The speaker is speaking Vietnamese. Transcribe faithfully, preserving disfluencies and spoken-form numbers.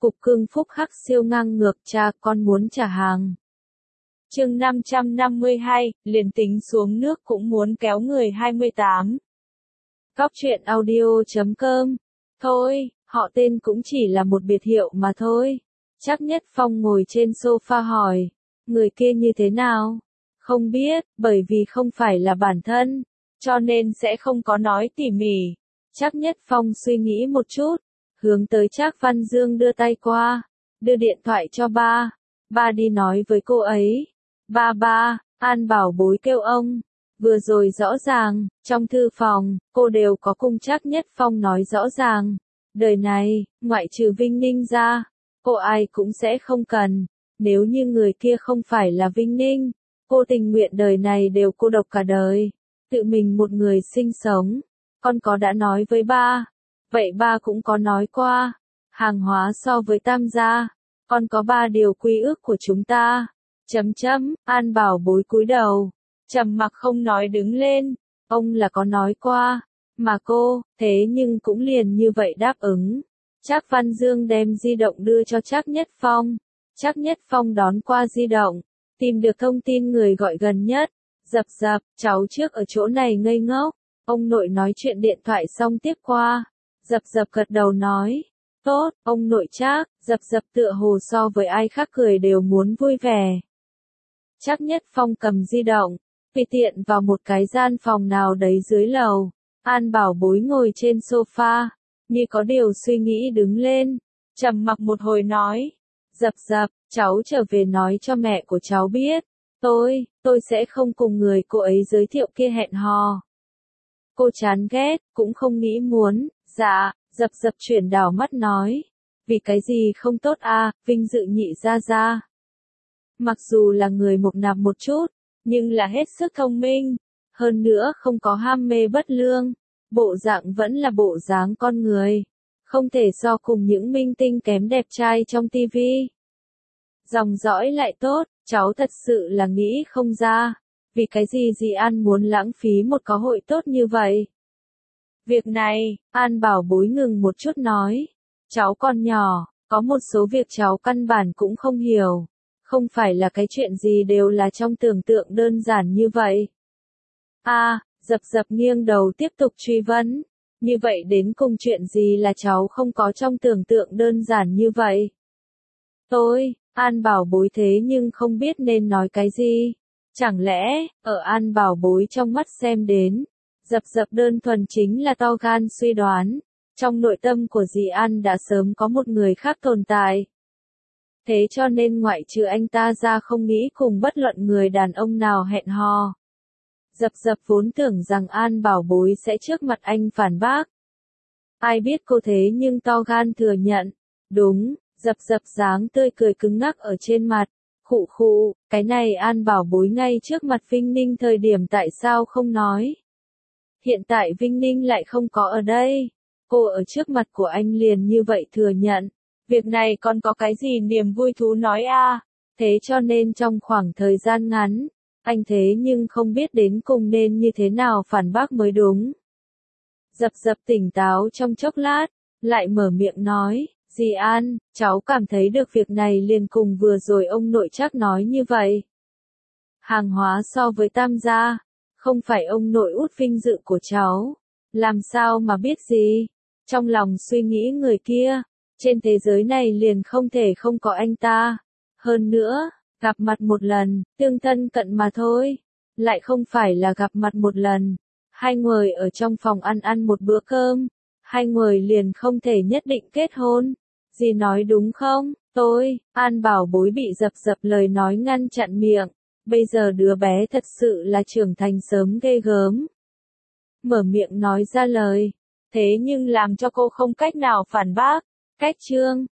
Cục cưng phúc hắc siêu ngang ngược, cha con muốn trả hàng. Chương năm trăm năm mươi hai, liền tính xuống nước cũng muốn kéo người hai mươi tám. Cóc truyện audio chấm com. Thôi, họ tên cũng chỉ là một biệt hiệu mà thôi. Trác Nhất Phong ngồi trên sofa hỏi, người kia như thế nào? Không biết, bởi vì không phải là bản thân, cho nên sẽ không có nói tỉ mỉ. Trác Nhất Phong suy nghĩ một chút, hướng tới Trác Văn Dương đưa tay qua, đưa điện thoại cho ba. Ba đi nói với cô ấy. Ba ba, An Bảo Bối kêu ông. Vừa rồi rõ ràng, trong thư phòng, cô đều có cùng Trác Nhất Phong nói rõ ràng. Đời này, ngoại trừ Vinh Ninh ra, cô ai cũng sẽ không cần. Nếu như người kia không phải là Vinh Ninh, cô tình nguyện đời này đều cô độc cả đời. Tự mình một người sinh sống. Con có đã nói với ba. Vậy ba cũng có nói qua. Hàng hóa so với Tam gia. Con có ba điều quy ước của chúng ta. Chấm chấm, An Bảo Bối cúi đầu. Trầm mặc không nói đứng lên. Ông là có nói qua. Mà cô, thế nhưng cũng liền như vậy đáp ứng. Trác Văn Dương đem di động đưa cho Trác Nhất Phong. Trác Nhất Phong đón qua di động. Tìm được thông tin người gọi gần nhất. Dập dập, cháu trước ở chỗ này ngây ngốc. Ông nội nói chuyện điện thoại xong tiếp qua. Dập dập gật đầu nói. Tốt, ông nội Trác. Dập dập tựa hồ so với ai khác cười đều muốn vui vẻ. Trác Nhất Phong cầm di động. Tùy tiện vào một cái gian phòng nào đấy dưới lầu. An Bảo Bối ngồi trên sofa. Như có điều suy nghĩ đứng lên. Trầm mặc một hồi nói. Dập dập, cháu trở về nói cho mẹ của cháu biết. Tôi, tôi sẽ không cùng người cô ấy giới thiệu kia hẹn hò. Cô chán ghét, cũng không nghĩ muốn. Dạ, dập dập chuyển đảo mắt nói. Vì cái gì không tốt à, vinh dự nhị gia gia. Mặc dù là người mộc nạp một chút, nhưng là hết sức thông minh. Hơn nữa không có ham mê bất lương. Bộ dạng vẫn là bộ dáng con người. Không thể so cùng những minh tinh kém đẹp trai trong tivi. Dòng dõi lại tốt, cháu thật sự là nghĩ không ra. Vì cái gì dì An muốn lãng phí một cơ hội tốt như vậy? Việc này, An Bảo Bối ngừng một chút nói. Cháu còn nhỏ, có một số việc cháu căn bản cũng không hiểu. Không phải là cái chuyện gì đều là trong tưởng tượng đơn giản như vậy. À, dập dập nghiêng đầu tiếp tục truy vấn. Như vậy đến cùng chuyện gì là cháu không có trong tưởng tượng đơn giản như vậy? Tôi, An Bảo Bối thế nhưng không biết nên nói cái gì. Chẳng lẽ, ở An Bảo Bối trong mắt xem đến, dập dập đơn thuần chính là to gan suy đoán. Trong nội tâm của dì An đã sớm có một người khác tồn tại. Thế cho nên ngoại trừ anh ta ra không nghĩ cùng bất luận người đàn ông nào hẹn hò. Dập dập vốn tưởng rằng An Bảo Bối sẽ trước mặt anh phản bác. Ai biết cô thế nhưng to gan thừa nhận. Đúng, dập dập dáng tươi cười cứng ngắc ở trên mặt. Khụ khụ, cái này An Bảo Bối ngay trước mặt Vinh Ninh thời điểm tại sao không nói. Hiện tại Vinh Ninh lại không có ở đây. Cô ở trước mặt của anh liền như vậy thừa nhận. Việc này còn có cái gì niềm vui thú nói a? Thế cho nên trong khoảng thời gian ngắn, anh thế nhưng không biết đến cùng nên như thế nào phản bác mới đúng. Dập dập tỉnh táo trong chốc lát, lại mở miệng nói, dì An, cháu cảm thấy được việc này liền cùng vừa rồi ông nội Trác nói như vậy. Hàng hóa so với Tam gia, không phải ông nội út vinh dự của cháu. Làm sao mà biết gì? Trong lòng suy nghĩ người kia, trên thế giới này liền không thể không có anh ta. Hơn nữa, gặp mặt một lần, tương thân cận mà thôi. Lại không phải là gặp mặt một lần. Hai người ở trong phòng ăn ăn một bữa cơm. Hai người liền không thể nhất định kết hôn. Dì nói đúng không? Tôi, An Bảo Bối bị dập dập lời nói ngăn chặn miệng. Bây giờ đứa bé thật sự là trưởng thành sớm ghê gớm. Mở miệng nói ra lời. Thế nhưng làm cho cô không cách nào phản bác. Cách chương,